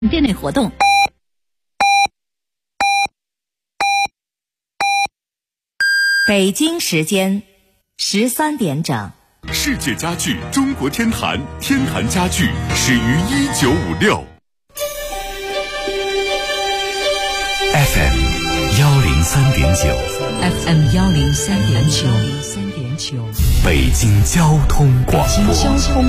店内活动。北京时间13点整。 世界家具中国天坛，天坛家具始于1956。FM 103.9，FM 103.9， 北京交通广播， 北京交通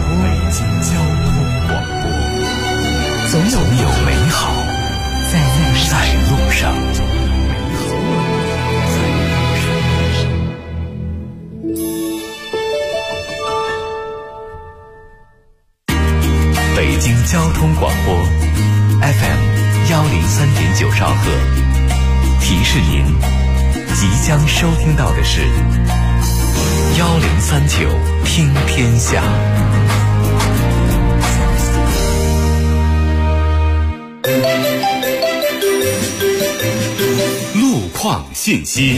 广播，总有美好在路上。 北京交通广播 FM 103.9兆赫，提示您即将收听到的是1039听天下。路况信息。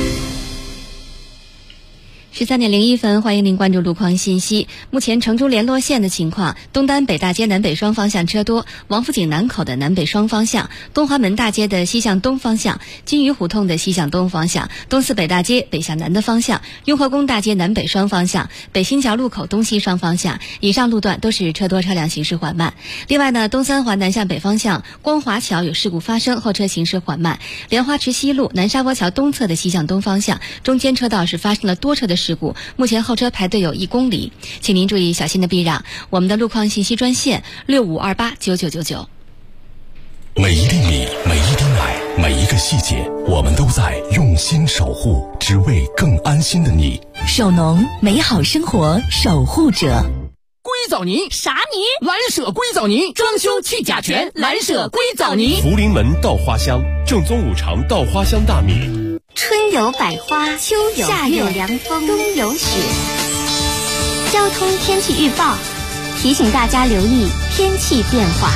13点01分，欢迎您关注路况信息。目前成都联络线的情况：东单北大街南北双方向车多，王府井南口的南北双方向，东华门大街的西向东方向，金鱼胡同的西向东方向，东四北大街北向南的方向，雍和宫大街南北双方向，北新桥路口东西双方向，以上路段都是车多车辆行驶缓慢。另外呢，东三环南向北方向，光华桥有事故发生，后车行驶缓慢。莲花池西路南沙窝桥东侧的西向东方向，中间车道是发生了多车的事故，目前后车排队有1公里，请您注意小心的避让。我们的路况信息专线65289999。 每一粒米，每一滴奶，每一个细节，我们都在用心守护，只为更安心的你。 首农，美好生活守护者。 硅藻泥啥泥？ 蓝舍硅藻泥，装修去甲醛，蓝舍硅藻泥。 福临门稻花香，正宗5常稻花香大米。 春有百花，秋有夏有凉风，冬有雪。交通天气预报提醒大家留意天气变化。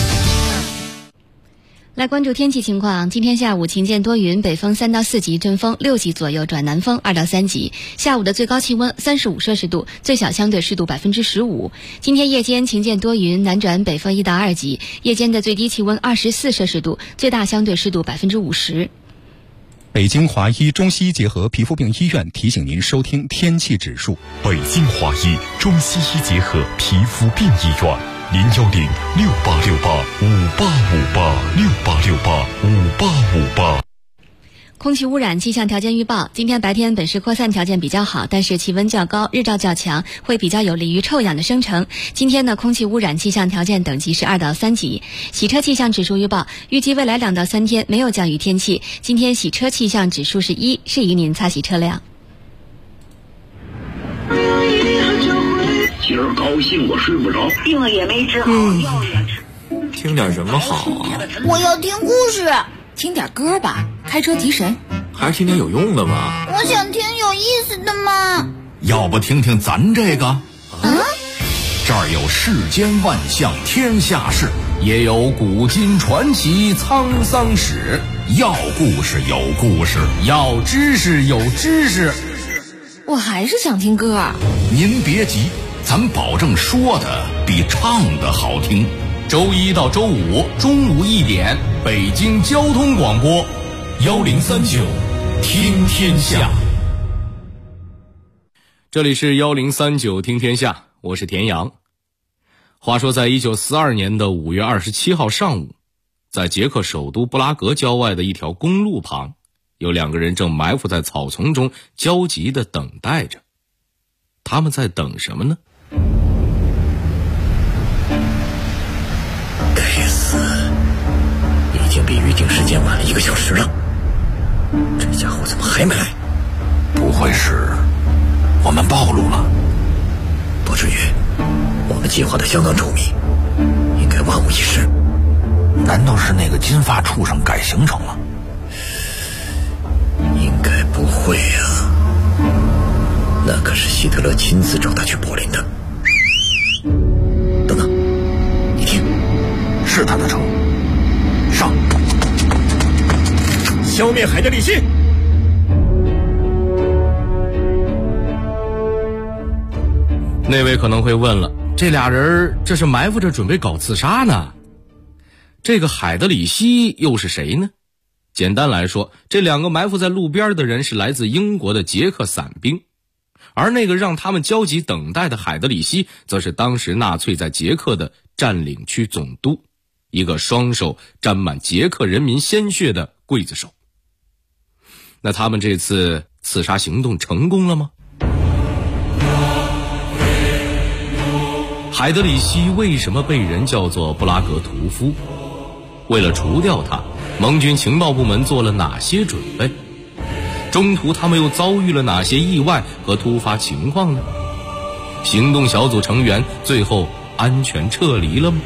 来关注天气情况，今天下午晴间多云，北风3到4级，阵风6级左右转南风2到3级。下午的最高气温35摄氏度，最小相对湿度15%。今天夜间晴间多云，南转北风1到2级，夜间的最低气温24摄氏度，最大相对湿度50%。 北京华医中西医结合皮肤病医院提醒您收听天气指数。 北京华医中西医结合皮肤病医院，0868585858，68585858。 空气污染气象条件预报：今天白天本市扩散条件比较好，但是气温较高，日照较强，会比较有利于臭氧的生成。今天呢，空气污染气象条件等级是2到3级。洗车气象指数预报：预计未来2到3天没有降雨天气。今天洗车气象指数是1，适宜您擦洗车辆。 今儿高兴我睡不着， 病了也没治好，药也吃。 听点什么好啊？ 我要听故事。 听点歌吧，开车提神。 还是听点有用的吧。 我想听有意思的嘛。 要不听听咱这个？这儿有世间万象天下事，也有古今传奇沧桑史。要故事有故事，要知识有知识。 我还是想听歌。 您别急，咱保证说的比唱的好听。周一到周五中午1点，北京交通广播1039听天下。 这里是1039听天下，我是田阳。话说在1942年的5月27号上午，在捷克首都布拉格郊外的一条公路旁，有2个人正埋伏在草丛中焦急地等待着。他们在等什么呢？ 该死，已经比预定时间晚了1个小时了，这家伙怎么还没来？ 不会是我们暴露了？ 不至于，我们计划的相当周密，应该万无一失。 难道是那个金发畜生改行程了？ 应该不会啊，那可是希特勒亲自找他去柏林的。等等，你听， 是他的车，上！ 消灭海德里希！ 那位可能会问了，这俩人这是埋伏着准备搞刺杀呢？ 这个海德里希又是谁呢？简单来说，这2个埋伏在路边的人是来自英国的捷克伞兵，而那个让他们焦急等待的海德里希，则是当时纳粹在捷克的占领区总督，一个双手沾满捷克人民鲜血的刽子手。那他们这次刺杀行动成功了吗？海德里希为什么被人叫做布拉格屠夫？为了除掉他，盟军情报部门做了哪些准备？中途他们又遭遇了哪些意外和突发情况呢？行动小组成员最后安全撤离了吗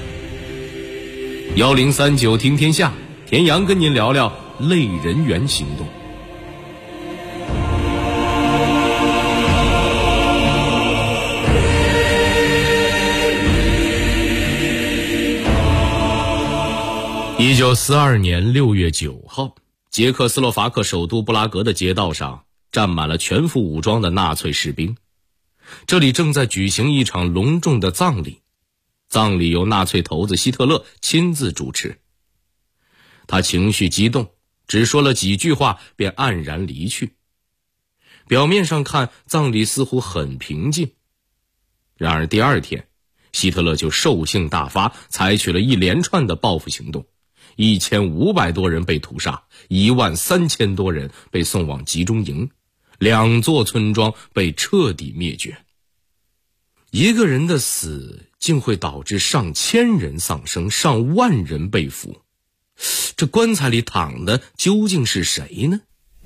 ？1039听天下，田阳跟您聊聊类人猿行动。1942年6月9号，捷克斯洛伐克首都布拉格的街道上站满了全副武装的纳粹士兵。这里正在举行一场隆重的葬礼，葬礼由纳粹头子希特勒亲自主持。他情绪激动，只说了几句话便黯然离去。表面上看，葬礼似乎很平静。然而第2天，希特勒就兽性大发，采取了一连串的报复行动。1500多人被屠杀，13000多人被送往集中营，2座村庄被彻底灭绝。一个人的死竟会导致上千人丧生，上万人被俘。这棺材里躺的究竟是谁呢？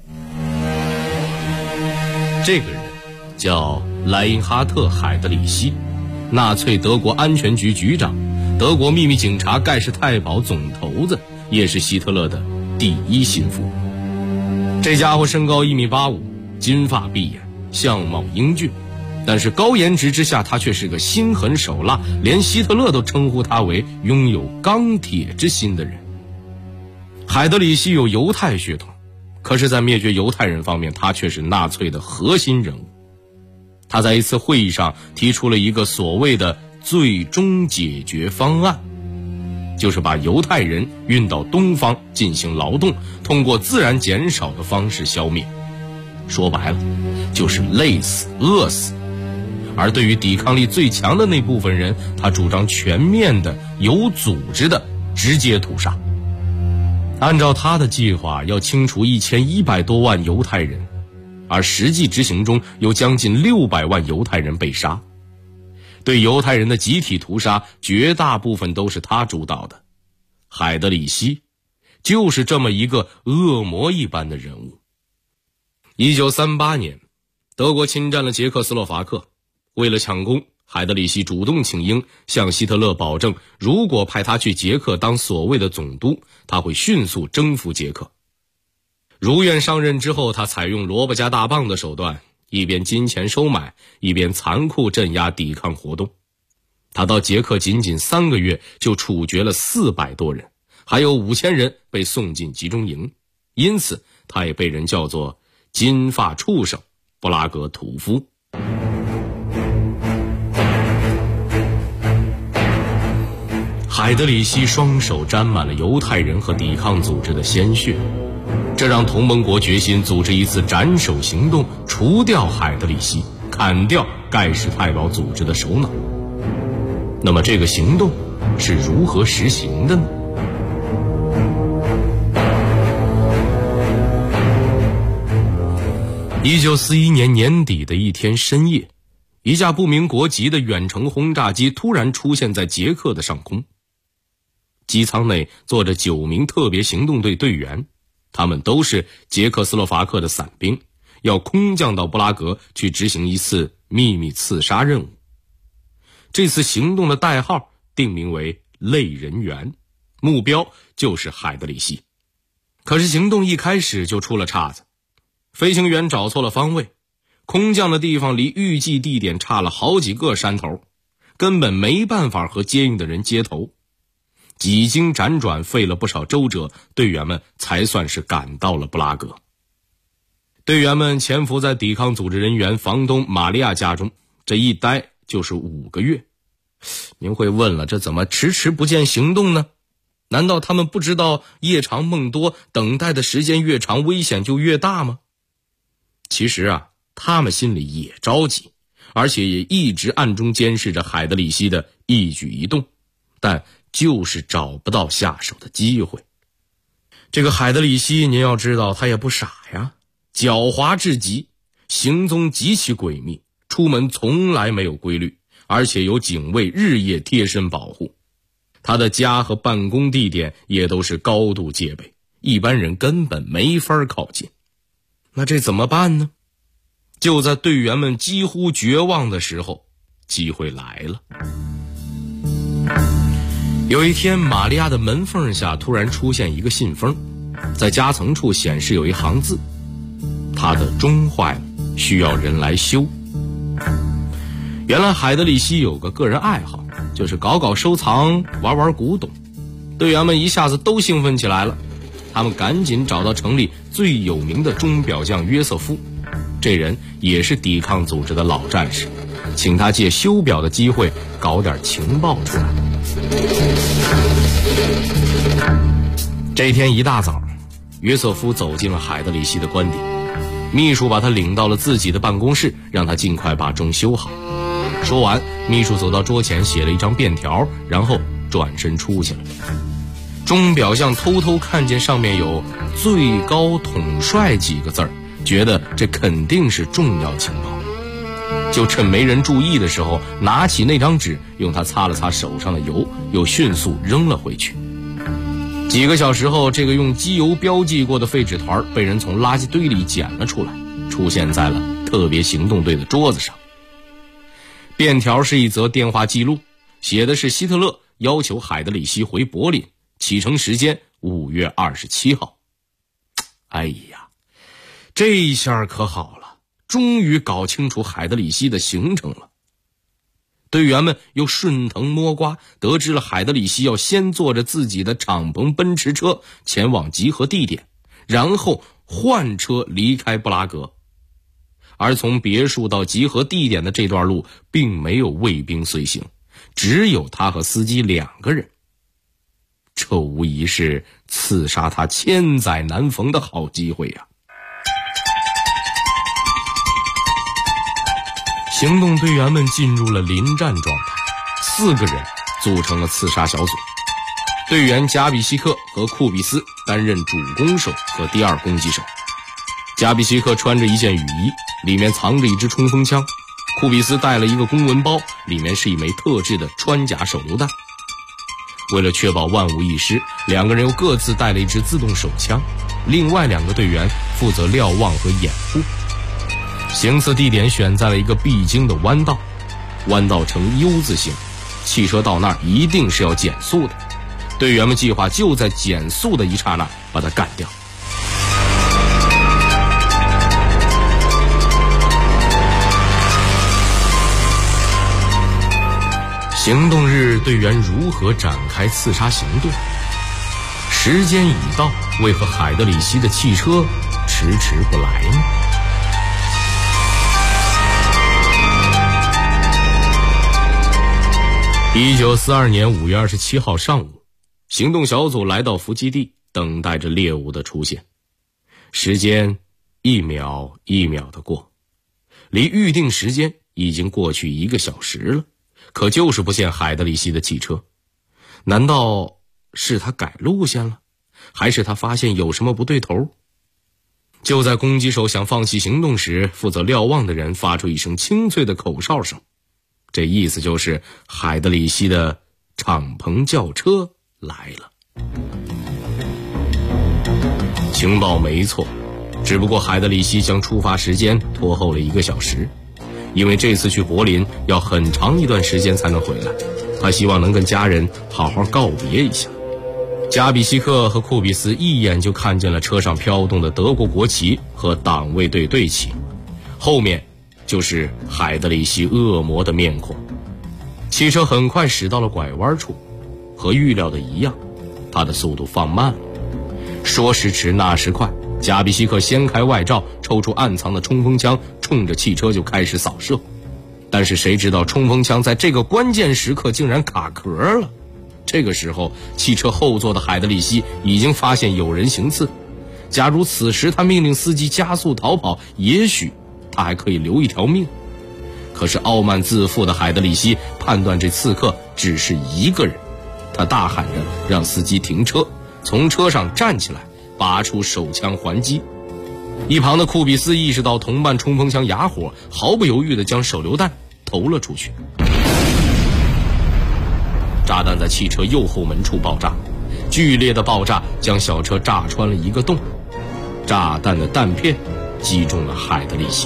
这个人叫莱因哈特·海德里希，纳粹德国安全局局长，德国秘密警察盖世太保总头子，也是希特勒的第1心腹。这家伙身高1.85米，金发碧眼，相貌英俊，但是高颜值之下，他却是个心狠手辣，连希特勒都称呼他为拥有钢铁之心的人。海德里希有犹太血统，可是在灭绝犹太人方面，他却是纳粹的核心人物。他在一次会议上提出了一个所谓的最终解决方案，就是把犹太人运到东方进行劳动，通过自然减少的方式消灭。说白了，就是累死、饿死。而对于抵抗力最强的那部分人，他主张全面的、有组织的直接屠杀。按照他的计划，要清除1100多万犹太人，而实际执行中有将近600万犹太人被杀。对犹太人的集体屠杀，绝大部分都是他主导的。海德里希就是这么一个恶魔一般的人物。1938年，德国侵占了捷克斯洛伐克，为了抢功，海德里希主动请缨，向希特勒保证，如果派他去捷克当所谓的总督，他会迅速征服捷克。如愿上任之后，他采用萝卜加大棒的手段，一边金钱收买，一边残酷镇压抵抗活动。他到捷克仅仅3个月就处决了400多人，还有5000人被送进集中营，因此他也被人叫做金发畜生、布拉格屠夫。海德里希双手沾满了犹太人和抵抗组织的鲜血，这让同盟国决心组织一次斩首行动，除掉海德里希，砍掉盖世太保组织的首脑。那么这个行动是如何实行的呢？1941年年底的一天深夜，一架不明国籍的远程轰炸机突然出现在捷克的上空。机舱内坐着9名特别行动队队员，他们都是捷克斯洛伐克的伞兵，要空降到布拉格去执行一次秘密刺杀任务。这次行动的代号定名为类人猿，目标就是海德里希。可是行动一开始就出了岔子，飞行员找错了方位，空降的地方离预计地点差了好几个山头，根本没办法和接应的人接头。几经辗转，费了不少周折，队员们才算是赶到了布拉格。队员们潜伏在抵抗组织人员房东玛利亚家中，这一待就是5个月。您会问了，这怎么迟迟不见行动呢？ 难道他们不知道夜长梦多，等待的时间越长，危险就越大吗？其实啊，他们心里也着急，而且也一直暗中监视着海德里希的一举一动，但就是找不到下手的机会。这个海德里希，您要知道，他也不傻呀，狡猾至极，行踪极其诡秘，出门从来没有规律，而且有警卫日夜贴身保护。他的家和办公地点也都是高度戒备，一般人根本没法靠近。那这怎么办呢？就在队员们几乎绝望的时候，机会来了。有一天，玛利亚的门缝下突然出现一个信封，在夹层处显示有一行字：他的钟坏了，需要人来修。原来海德里希有个个人爱好，就是搞收藏，玩古董。队员们一下子都兴奋起来了，他们赶紧找到城里最有名的钟表匠约瑟夫，这人也是抵抗组织的老战士，请他借修表的机会搞点情报出来。这天一大早，约瑟夫走进了海德里希的官邸，秘书把他领到了自己的办公室，让他尽快把钟修好。说完，秘书走到桌前写了一张便条，然后转身出去了。钟表匠偷偷看见上面有最高统帅几个字儿，觉得这肯定是重要情报，就趁没人注意的时候，拿起那张纸，用它擦了擦手上的油，又迅速扔了回去。几个小时后，这个用机油标记过的废纸团被人从垃圾堆里捡了出来，出现在了特别行动队的桌子上。便条是一则电话记录，写的是希特勒要求海德里希回柏林，启程时间5月27号。哎呀，这一下可好了，终于搞清楚海德里希的行程了。队员们又顺藤摸瓜，得知了海德里希要先坐着自己的敞篷奔驰车前往集合地点，然后换车离开布拉格。而从别墅到集合地点的这段路并没有卫兵随行，只有他和司机2个人。这无疑是刺杀他千载难逢的好机会呀！行动队员们进入了临战状态，4个人组成了刺杀小组。队员加比希克和库比斯担任主攻手和第2攻击手。加比希克穿着一件雨衣，里面藏着一支冲锋枪，库比斯带了一个公文包，里面是一枚特制的穿甲手榴弹。为了确保万无一失，2个人又各自带了一支自动手枪，另外2个队员负责瞭望和掩护。行刺地点选在了一个必经的弯道，弯道呈 U 字形，汽车到那儿一定是要减速的。队员们计划就在减速的一刹那把它干掉。行动日，队员如何展开刺杀行动？时间已到，为何海德里希的汽车迟迟不来呢？1942年5月27号上午，行动小组来到伏击地，等待着猎物的出现。时间一秒一秒的过，离预定时间已经过去1个小时了。可就是不见海德里希的汽车，难道是他改路线了？还是他发现有什么不对头？就在攻击手想放弃行动时，负责瞭望的人发出一声清脆的口哨声，这意思就是海德里希的敞篷轿车来了。情报没错，只不过海德里希将出发时间拖后了1个小时。因为这次去柏林要很长一段时间才能回来，他希望能跟家人好好告别一下。加比希克和库比斯一眼就看见了车上飘动的德国国旗和党卫队队旗，后面就是海德里希恶魔的面孔。汽车很快驶到了拐弯处，和预料的一样，它的速度放慢了。说时迟那时快，加比希克掀开外罩，抽出暗藏的冲锋枪，冲着汽车就开始扫射。但是谁知道冲锋枪在这个关键时刻竟然卡壳了， 这个时候，汽车后座的海德里希已经发现有人行刺。假如此时他命令司机加速逃跑，也许他还可以留一条命。可是傲慢自负的海德里希判断这刺客只是一个人，他大喊着让司机停车，从车上站起来，拔出手枪还击。一旁的库比斯意识到同伴冲锋枪哑火，毫不犹豫地将手榴弹投了出去。炸弹在汽车右后门处爆炸，剧烈的爆炸将小车炸穿了一个洞，炸弹的弹片击中了海德里希。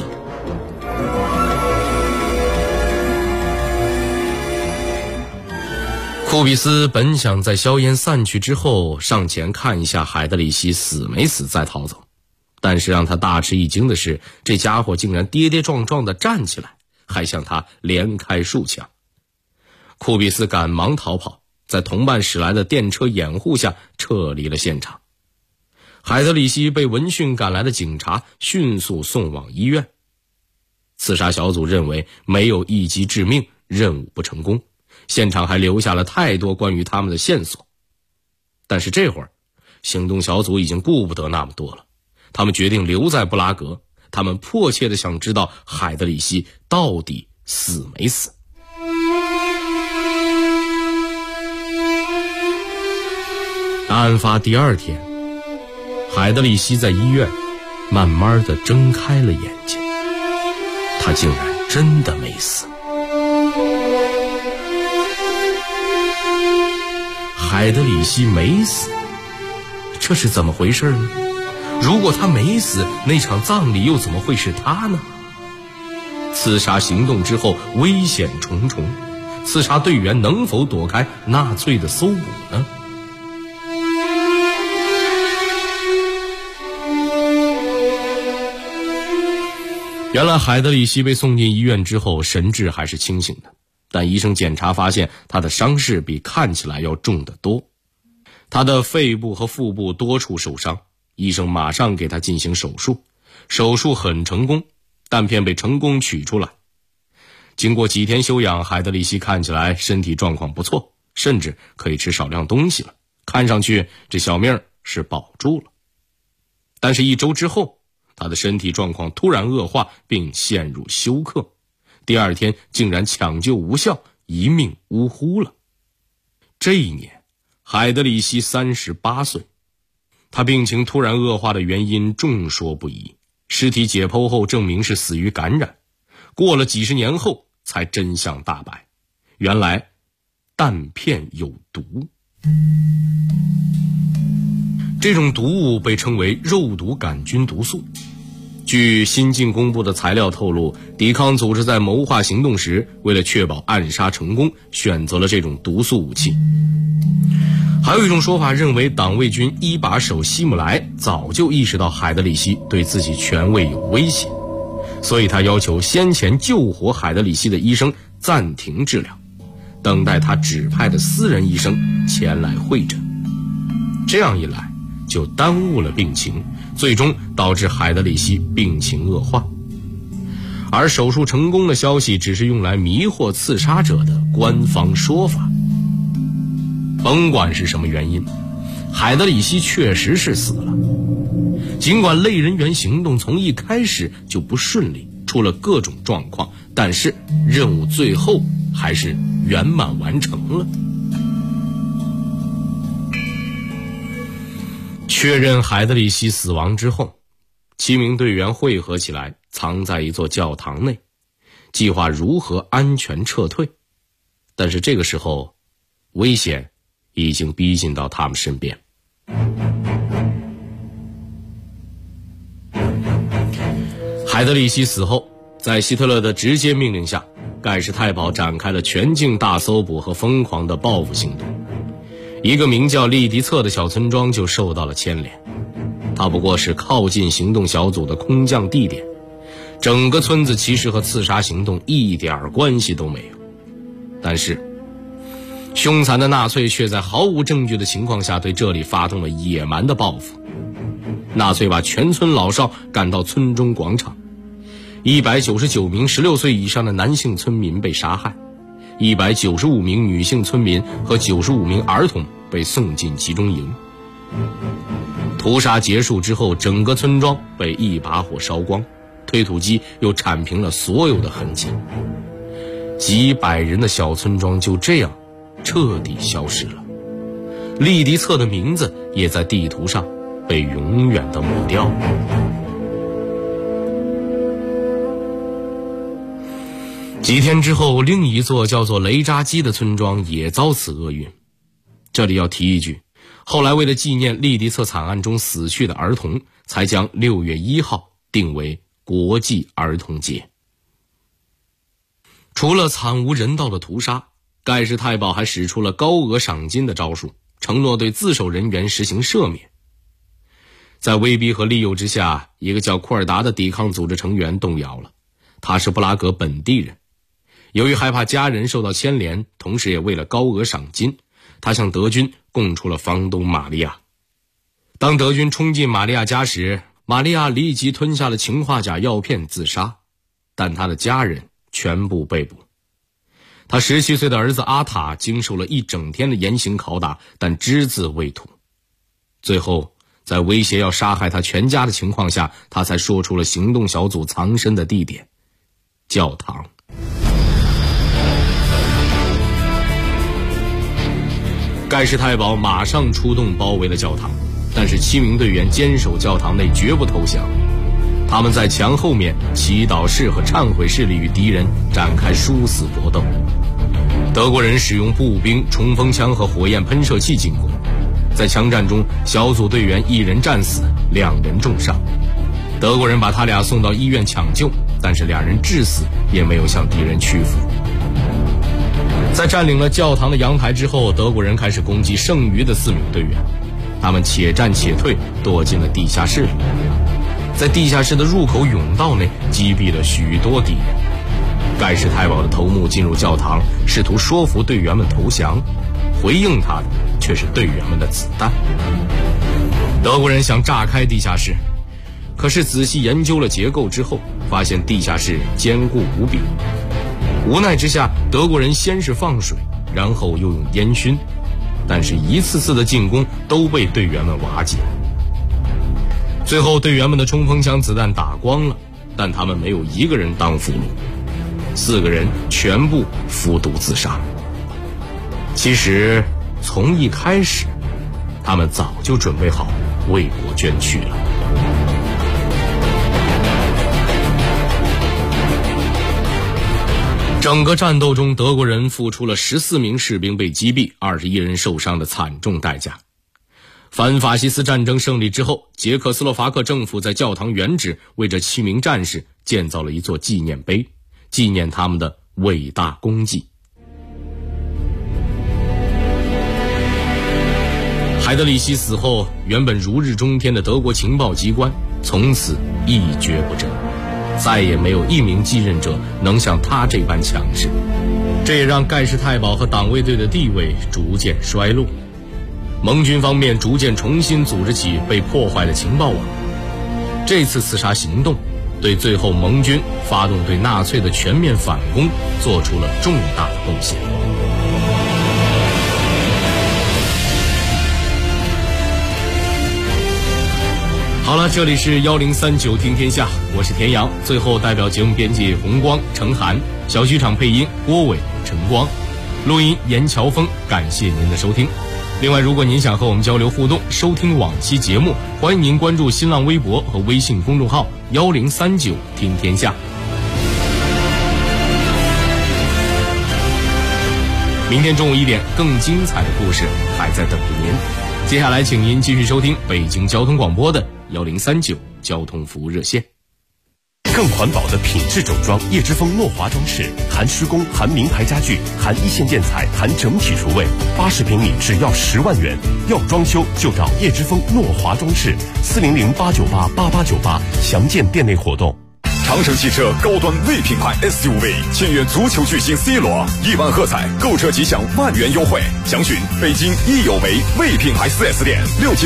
库比斯本想在硝烟散去之后上前看一下海德里希死没死再逃走，但是让他大吃一惊的是，这家伙竟然跌跌撞撞地站起来，还向他连开数枪。库比斯赶忙逃跑，在同伴驶来的电车掩护下撤离了现场。海德里希被闻讯赶来的警察迅速送往医院。刺杀小组认为没有一击致命，任务不成功，现场还留下了太多关于他们的线索。但是这会儿，行动小组已经顾不得那么多了，他们决定留在布拉格，他们迫切地想知道海德里希到底死没死。案发第二天，海德里希在医院慢慢地睁开了眼睛，他竟然真的没死。海德里希没死，这是怎么回事呢？如果他没死，那场葬礼又怎么会是他呢？刺杀行动之后危险重重，刺杀队员能否躲开纳粹的搜捕呢？原来海德里希被送进医院之后神志还是清醒的，但医生检查发现他的伤势比看起来要重得多。他的肺部和腹部多处受伤，医生马上给他进行手术，手术很成功，弹片被成功取出来。经过几天休养，海德里希看起来身体状况不错，甚至可以吃少量东西了，看上去这小命是保住了。但是1周之后，他的身体状况突然恶化，并陷入休克，第二天竟然抢救无效，一命呜呼了。这一年，海德里希38岁，他病情突然恶化的原因众说不一，尸体解剖后证明是死于感染，过了几十年后才真相大白，原来弹片有毒。这种毒物被称为肉毒杆菌毒素。据新近公布的材料透露，抵抗组织在谋划行动时，为了确保暗杀成功，选择了这种毒素武器。还有一种说法认为，党卫军一把手希姆莱早就意识到海德里希对自己权位有威胁，所以他要求先前救活海德里希的医生暂停治疗，等待他指派的私人医生前来会诊。这样一来就耽误了病情，最终导致海德里希病情恶化。而手术成功的消息只是用来迷惑刺杀者的官方说法。甭管是什么原因，海德里希确实是死了。尽管类人猿行动从一开始就不顺利，出了各种状况，但是任务最后还是圆满完成了。确认海德里希死亡之后，7名队员汇合起来，藏在一座教堂内，计划如何安全撤退。但是这个时候，危险已经逼近到他们身边。海德里希死后，在希特勒的直接命令下，盖世太保展开了全境大搜捕和疯狂的报复行动。一个名叫利迪策的小村庄就受到了牵连，它不过是靠近行动小组的空降地点，整个村子其实和刺杀行动一点关系都没有。但是凶残的纳粹却在毫无证据的情况下对这里发动了野蛮的报复。纳粹把全村老少赶到村中广场，199名16岁以上的男性村民被杀害， 195名女性村民和95名儿童被送进集中营。屠杀结束之后，整个村庄被一把火烧光，推土机又铲平了所有的痕迹，几百人的小村庄就这样彻底消失了。利迪策的名字也在地图上被永远的抹掉。几天之后，另一座叫做雷扎基的村庄也遭此厄运。这里要提一句，后来为了纪念利迪策惨案中死去的儿童，才将6月1号定为国际儿童节。除了惨无人道的屠杀，盖世太保还使出了高额赏金的招数，承诺对自首人员实行赦免。在威逼和利诱之下，一个叫库尔达的抵抗组织成员动摇了。他是布拉格本地人，由于害怕家人受到牵连，同时也为了高额赏金，他向德军供出了房东玛利亚。当德军冲进玛利亚家时，玛利亚立即吞下了氰化钾药片自杀，但他的家人全部被捕。他17岁的儿子阿塔经受了一整天的严刑拷打，但只字未吐。最后在威胁要杀害他全家的情况下，他才说出了行动小组藏身的地点——教堂。盖世太保马上出动包围了教堂，但是7名队员坚守教堂内，绝不投降。他们在墙后面祈祷室和忏悔室里与敌人展开殊死搏斗。德国人使用步兵、冲锋枪和火焰喷射器进攻，在枪战中，小组队员1人战死，2人重伤。德国人把他俩送到医院抢救，但是2人至死也没有向敌人屈服。在占领了教堂的阳台之后，德国人开始攻击剩余的4名队员，他们且战且退，躲进了地下室里。在地下室的入口甬道内击毙了许多敌人。盖世太保的头目进入教堂，试图说服队员们投降，回应他的却是队员们的子弹。德国人想炸开地下室，可是仔细研究了结构之后，发现地下室坚固无比。无奈之下，德国人先是放水，然后又用烟熏，但是一次次的进攻都被队员们瓦解。最后队员们的冲锋枪子弹打光了，但他们没有一个人当俘虏，4个人全部服毒自杀。其实从一开始，他们早就准备好为国捐躯了。整个战斗中，德国人付出了14名士兵被击毙，21人受伤的惨重代价。反法西斯战争胜利之后，捷克斯洛伐克政府在教堂原址为这7名战士建造了一座纪念碑，纪念他们的伟大功绩。海德里希死后，原本如日中天的德国情报机关从此一蹶不振，再也没有一名继任者能像他这般强势，这也让盖世太保和党卫队的地位逐渐衰落。盟军方面逐渐重新组织起被破坏的情报网。这次刺杀行动对最后盟军发动对纳粹的全面反攻做出了重大的贡献。好了，这里是1039听天下，我是田阳。最后代表节目编辑红光、程涵，小剧场配音郭伟、陈光，录音严乔峰。感谢您的收听。另外，如果您想和我们交流互动，收听往期节目，欢迎您关注新浪微博和微信公众号1039听天下。明天中午1点，更精彩的故事还在等着您。接下来请您继续收听北京交通广播的1039交通服务热线。 更环保的品质整装，叶之峰诺华装饰，含施工，含名牌家具，含一线建材，含整体厨卫，80平米只要10万元。要装修就找叶之峰诺华装饰，400-898-8898，详见店内活动。 长城汽车高端 V 品牌 SUV 签约足球巨星 C 罗，1万喝彩，购车即享万元优惠。详询北京益友为 V 品牌 4S 店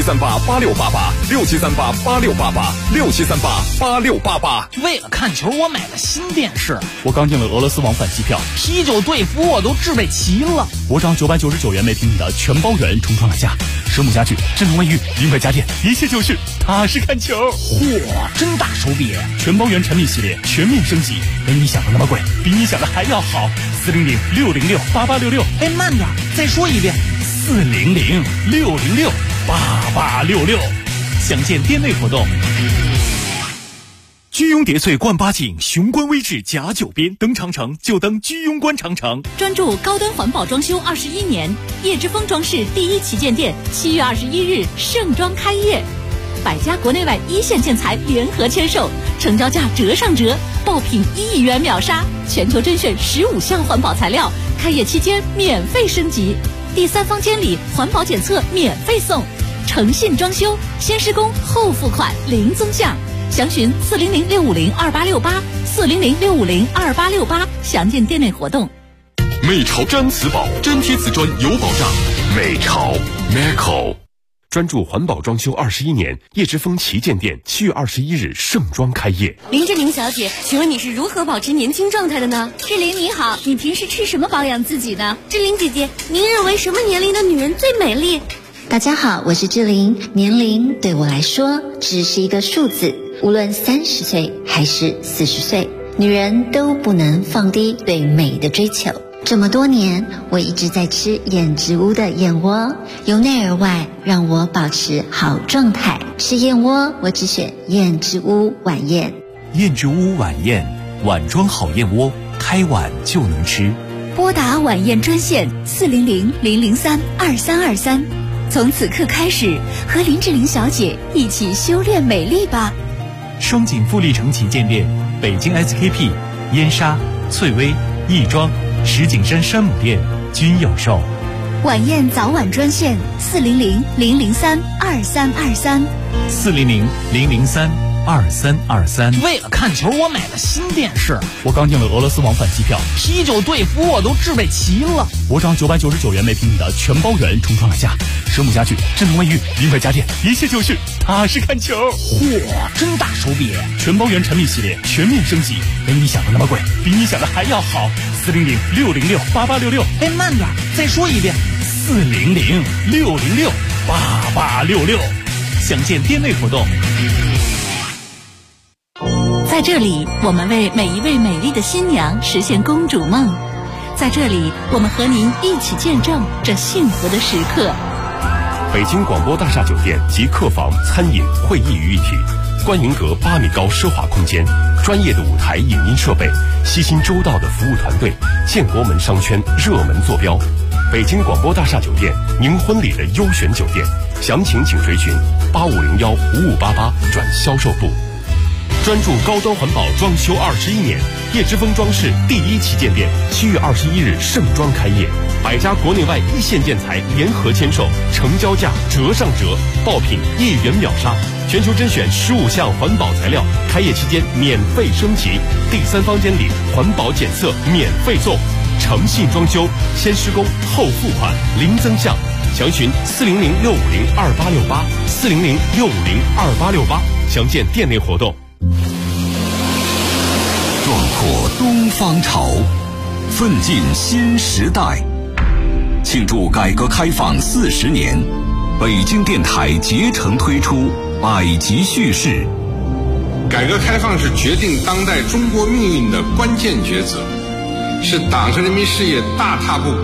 ，67388688，67388688，67388688。 为了看球，我买了新电视。 我刚订了俄罗斯往返机票， 啤酒队服我都置备齐了。 我涨999元每平米的全包圆重创了价，实木家具、智能卫浴、名牌家电，一切就是踏实看球。 嚯，真大手笔！ 全包圆产品系列全面升级，没你想的那么贵，比你想的还要好。400-606-8866。 哎，慢点，再说一遍。 400-606-8866。详见店内活动。居庸叠翠冠八景，雄关威志甲9边，登长城就登居庸关长城。 专注高端环保装修21年，叶之峰装饰第1旗舰店7月21日盛装开业，100家国内外一线建材联合签售，成交价折上折，爆品1亿元秒杀，全球甄选15项环保材料，开业期间免费升级，第3方监理环保检测免费送，诚信装修，先施工后付款零增项。详询400-650-2868，400-650-2868，详见店内活动。 美潮毡瓷宝，粘贴瓷砖有保障。美潮 Meco。专注环保装修21年，叶之峰旗舰店7月21日盛装开业。 林志玲小姐，请问你是如何保持年轻状态的呢？ 志玲你好，你平时吃什么保养自己呢？志玲姐姐，您认为什么年龄的女人最美丽？ 大家好，我是志玲。年龄对我来说只是一个数字，无论30岁还是40岁，女人都不能放低对美的追求。这么多年，我一直在吃燕之屋的燕窝，由内而外让我保持好状态。吃燕窝，我只选燕之屋晚宴。 燕之屋晚宴，碗装好燕窝，开碗就能吃。 拨打晚宴专线400-003-2323，从此刻开始，和林志玲小姐一起修炼美丽吧。 双井富力城旗舰店，北京 SKP、燕莎、翠微、亦庄、石景山山姆店均有售。 晚宴早晚专线400-003-2323， 400-003-2323。 为了看球，我买了新电视。 我刚订了俄罗斯往返机票， 啤酒队服我都置备齐了。 我涨999元每平米的全包圆重创了价，实木家具、智能卫浴、名牌家电，一切就是踏实看球。 嚯，真大手笔！ 全包圆产品系列全面升级，没你想的那么贵，比你想的还要好。400-606-8866。 哎，慢点，再说一遍。 400-606-8866。详见店内活动。 在这里，我们为每一位美丽的新娘实现公主梦。在这里，我们和您一起见证这幸福的时刻。 北京广播大厦酒店集客房、餐饮、会议于一体，观云阁8米高奢华空间，专业的舞台影音设备，悉心周到的服务团队，建国门商圈热门坐标。北京广播大厦酒店，您婚礼的优选酒店，详情请垂询8501-5588转销售部。专注高端环保装修21年，叶之峰装饰第1旗舰店7月21日盛装开业，100家国内外一线建材联合签售，成交价折上折，爆品1亿元秒杀，全球甄选15项环保材料，开业期间免费升级，第3方监理环保检测免费送，诚信装修，先施工后付款零增项。详询400-650-2868，400-650-2868，详见店内活动。 壮阔东方潮，奋进新时代。庆祝改革开放40年，北京电台竭诚推出百集叙事。 改革开放是决定当代中国命运的关键抉择，是党和人民事业大踏步